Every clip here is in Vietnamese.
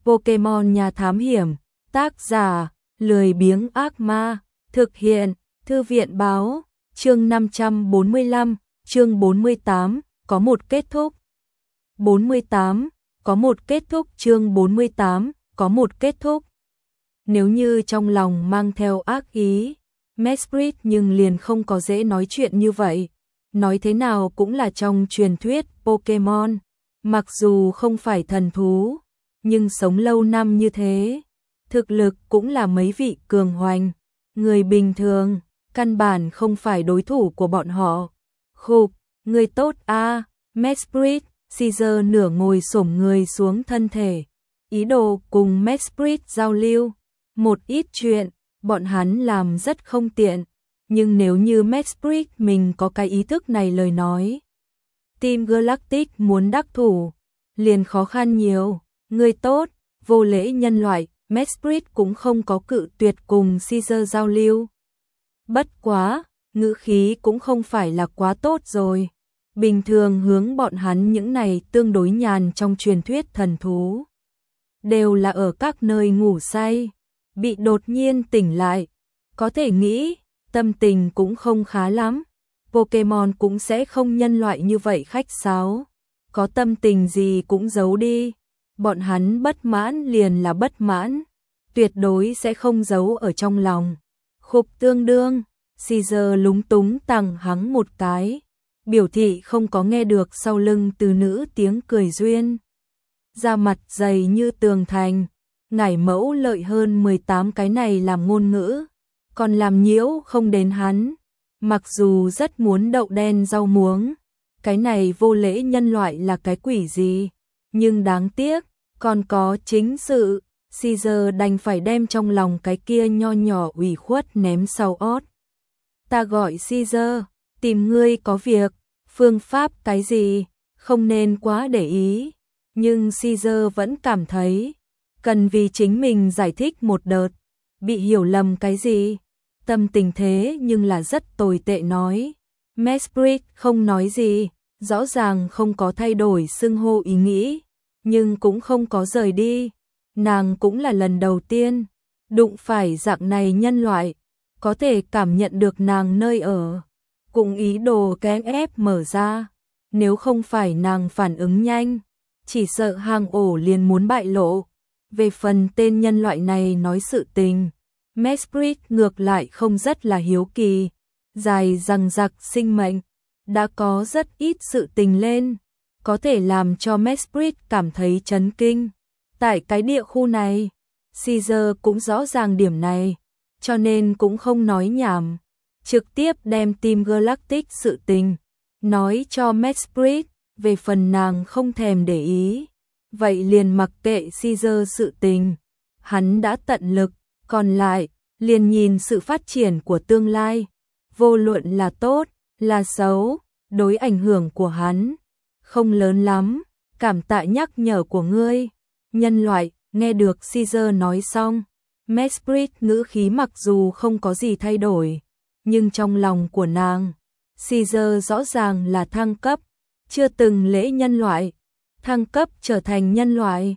Pokemon Nhà Thám Hiểm, tác giả, lười biếng ác ma, thực hiện, Thư viện báo, chương 545, chương 48, có một kết thúc. 48, có một kết thúc chương 48, có một kết thúc. Nếu như trong lòng mang theo ác ý, Mesprit nhưng liền không có dễ nói chuyện như vậy. Nói thế nào cũng là trong truyền thuyết Pokemon, mặc dù không phải thần thú, nhưng sống lâu năm như thế, thực lực cũng là mấy vị cường hoành, người bình thường, căn bản không phải đối thủ của bọn họ. Khục, người tốt a, Mesprit, Caesar nửa ngồi xổm người xuống thân thể, ý đồ cùng Mesprit giao lưu. Một ít chuyện, bọn hắn làm rất không tiện, nhưng nếu như Mesprit mình có cái ý thức này lời nói, Team Galactic muốn đắc thủ, liền khó khăn nhiều. Người tốt, vô lễ nhân loại, Mesprit cũng không có cự tuyệt cùng Caesar giao lưu. Bất quá, ngữ khí cũng không phải là quá tốt rồi. Bình thường hướng bọn hắn những này tương đối nhàn trong truyền thuyết thần thú, đều là ở các nơi ngủ say, bị đột nhiên tỉnh lại, có thể nghĩ, tâm tình cũng không khá lắm. Pokemon cũng sẽ không nhân loại như vậy khách sáo, có tâm tình gì cũng giấu đi. Bọn hắn bất mãn liền là bất mãn, tuyệt đối sẽ không giấu ở trong lòng. Khục tương đương, Caesar lúng túng tằng hắng một cái, biểu thị không có nghe được sau lưng từ nữ tiếng cười duyên. Da mặt dày như tường thành, ngải mẫu lợi hơn 18 cái này làm ngôn ngữ, còn làm nhiễu không đến hắn. Mặc dù rất muốn đậu đen rau muống, cái này vô lễ nhân loại là cái quỷ gì, nhưng đáng tiếc, còn có chính sự, Caesar đành phải đem trong lòng cái kia nho nhỏ ủy khuất ném sau ót. Ta gọi Caesar, tìm ngươi có việc, phương pháp cái gì, không nên quá để ý, nhưng Caesar vẫn cảm thấy, cần vì chính mình giải thích một đợt, bị hiểu lầm cái gì. Tâm tình thế nhưng là rất tồi tệ nói. Mesprit không nói gì, rõ ràng không có thay đổi xưng hô ý nghĩ, nhưng cũng không có rời đi. Nàng cũng là lần đầu tiên đụng phải dạng này nhân loại, có thể cảm nhận được nàng nơi ở, cũng ý đồ kén ép mở ra. Nếu không phải nàng phản ứng nhanh, chỉ sợ hang ổ liền muốn bại lộ. Về phần tên nhân loại này nói sự tình, Mesprit ngược lại không rất là hiếu kỳ. Dài dằng dặc sinh mệnh, đã có rất ít sự tình lên, có thể làm cho Mesprit cảm thấy chấn kinh. Tại cái địa khu này, Caesar cũng rõ ràng điểm này, cho nên cũng không nói nhảm, trực tiếp đem Team Galactic sự tình nói cho Mesprit. Về phần nàng không thèm để ý, vậy liền mặc kệ Caesar sự tình, hắn đã tận lực, còn lại liền nhìn sự phát triển của tương lai, vô luận là tốt, là xấu, đối ảnh hưởng của hắn không lớn lắm. Cảm tạ nhắc nhở của ngươi, nhân loại. Nghe được Caesar nói xong, Mesprit ngữ khí mặc dù không có gì thay đổi, nhưng trong lòng của nàng, Caesar rõ ràng là thăng cấp, chưa từng lễ nhân loại, thăng cấp trở thành nhân loại.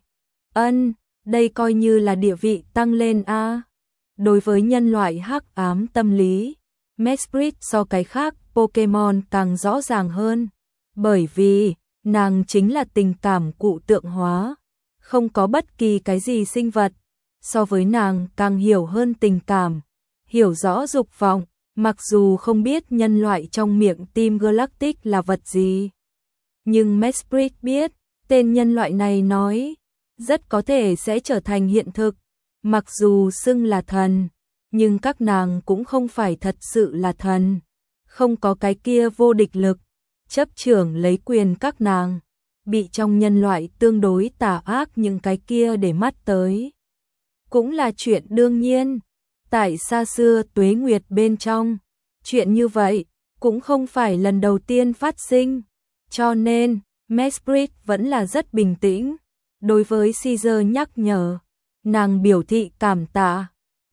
Đây coi như là địa vị tăng lên a. Đối với nhân loại hắc ám tâm lý, Mesprit so cái khác Pokemon càng rõ ràng hơn, bởi vì nàng chính là tình cảm cụ tượng hóa, không có bất kỳ cái gì sinh vật so với nàng càng hiểu hơn tình cảm, hiểu rõ dục vọng. Mặc dù không biết nhân loại trong miệng Team Galactic là vật gì, nhưng Mesprit biết tên nhân loại này nói rất có thể sẽ trở thành hiện thực. Mặc dù xưng là thần, nhưng các nàng cũng không phải thật sự là thần, không có cái kia vô địch lực chấp chưởng lấy quyền các nàng, bị trong nhân loại tương đối tà ác những cái kia để mắt tới, cũng là chuyện đương nhiên. Tại xa xưa tuế nguyệt bên trong, chuyện như vậy cũng không phải lần đầu tiên phát sinh, cho nên Mesprit vẫn là rất bình tĩnh. Đối với Caesar nhắc nhở, nàng biểu thị cảm tạ.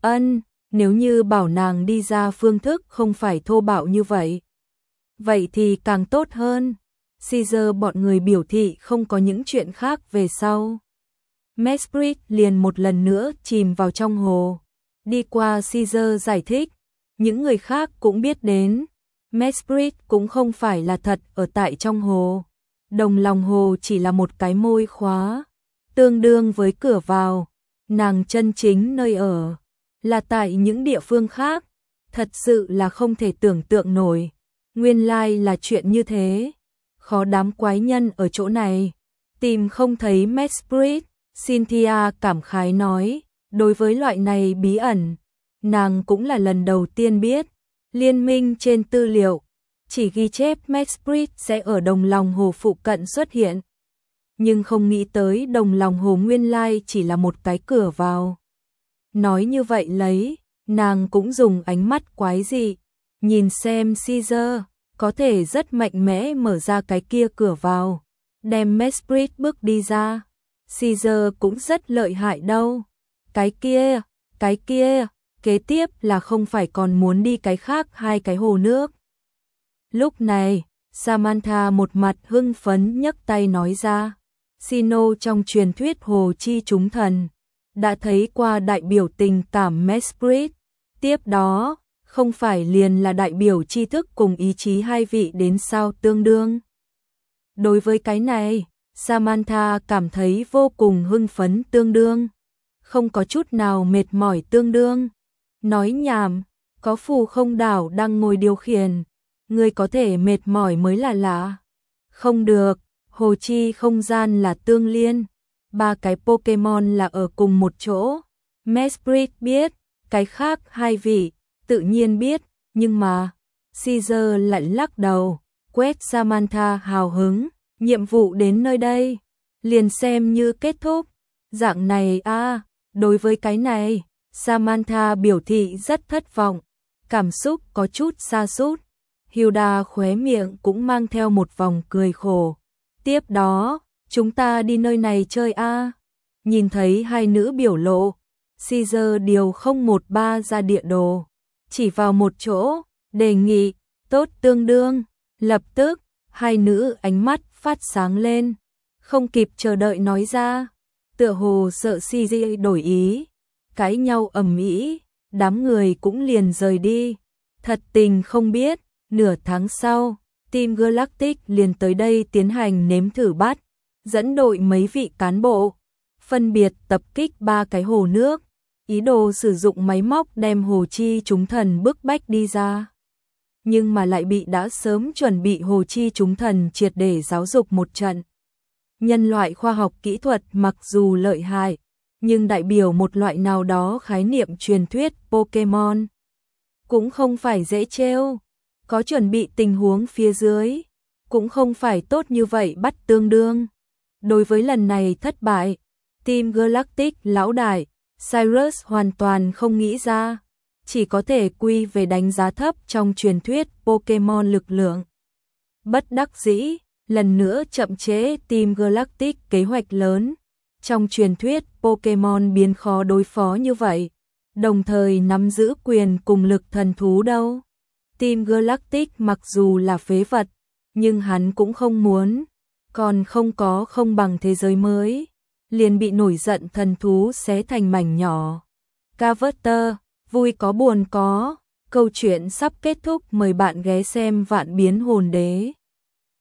Nếu như bảo nàng đi ra phương thức không phải thô bạo như vậy, vậy thì càng tốt hơn. Caesar bọn người biểu thị không có những chuyện khác về sau. Mesprit liền một lần nữa chìm vào trong hồ. Đi qua Caesar giải thích, những người khác cũng biết đến, Mesprit cũng không phải là thật ở tại trong hồ. Đồng lòng hồ chỉ là một cái môi khóa, tương đương với cửa vào, nàng chân chính nơi ở là tại những địa phương khác, thật sự là không thể tưởng tượng nổi. Nguyên lai là chuyện như thế, khó đám quái nhân ở chỗ này, tìm không thấy Mesprit. Cynthia cảm khái nói, đối với loại này bí ẩn, nàng cũng là lần đầu tiên biết. Liên minh trên tư liệu chỉ ghi chép Mesprit sẽ ở đồng lòng hồ phụ cận xuất hiện, nhưng không nghĩ tới đồng lòng hồ nguyên lai chỉ là một cái cửa vào. Nói như vậy lấy, nàng cũng dùng ánh mắt quái dị, nhìn xem Caesar có thể rất mạnh mẽ mở ra cái kia cửa vào, đem Mesprit bước đi ra. Caesar cũng rất lợi hại đâu. Cái kia, kế tiếp là không phải còn muốn đi cái khác hai cái hồ nước. Lúc này, Samantha một mặt hưng phấn nhấc tay nói ra, Sino trong truyền thuyết hồ chi chúng thần, đã thấy qua đại biểu tình cảm Mesprit, tiếp đó, không phải liền là đại biểu tri thức cùng ý chí hai vị đến sao tương đương. Đối với cái này, Samantha cảm thấy vô cùng hưng phấn tương đương, không có chút nào mệt mỏi tương đương. Nói nhảm, có phù không đảo đang ngồi điều khiển, người có thể mệt mỏi mới là lạ. Không được, hồ chi không gian là tương liên, ba cái Pokemon là ở cùng một chỗ. Mesprit biết, cái khác hai vị, tự nhiên biết, nhưng mà, Caesar lại lắc đầu, quét Samantha hào hứng. Nhiệm vụ đến nơi đây, liền xem như kết thúc. Dạng này a, đối với cái này, Samantha biểu thị rất thất vọng, cảm xúc có chút sa sút. Hilda khóe miệng cũng mang theo một vòng cười khổ. Tiếp đó, chúng ta đi nơi này chơi a. Nhìn thấy hai nữ biểu lộ, Caesar điều 013 ra địa đồ, chỉ vào một chỗ, đề nghị, tốt tương đương, lập tức, hai nữ ánh mắt phát sáng lên, không kịp chờ đợi nói ra, tựa hồ sợ CJ đổi ý, cãi nhau ầm ĩ, đám người cũng liền rời đi. Thật tình không biết, nửa tháng sau, Team Galactic liền tới đây tiến hành nếm thử bắt, dẫn đội mấy vị cán bộ, phân biệt tập kích ba cái hồ nước, ý đồ sử dụng máy móc đem hồ chi chúng thần bức bách đi ra. Nhưng mà lại bị đã sớm chuẩn bị hồ chi chúng thần triệt để giáo dục một trận. Nhân loại khoa học kỹ thuật mặc dù lợi hại, nhưng đại biểu một loại nào đó khái niệm truyền thuyết Pokemon. Cũng không phải dễ trêu, có chuẩn bị tình huống phía dưới, cũng không phải tốt như vậy bắt tương đương. Đối với lần này thất bại, Team Galactic lão đại, Cyrus hoàn toàn không nghĩ ra, chỉ có thể quy về đánh giá thấp trong truyền thuyết Pokemon lực lượng. Bất đắc dĩ, lần nữa chậm trễ Team Galactic kế hoạch lớn. Trong truyền thuyết Pokemon biến khó đối phó như vậy, đồng thời nắm giữ quyền cùng lực thần thú đâu. Team Galactic mặc dù là phế vật, nhưng hắn cũng không muốn, còn không có không bằng thế giới mới, liền bị nổi giận thần thú xé thành mảnh nhỏ. Carver, vui có buồn có, câu chuyện sắp kết thúc, mời bạn ghé xem Vạn Biến Hồn Đế.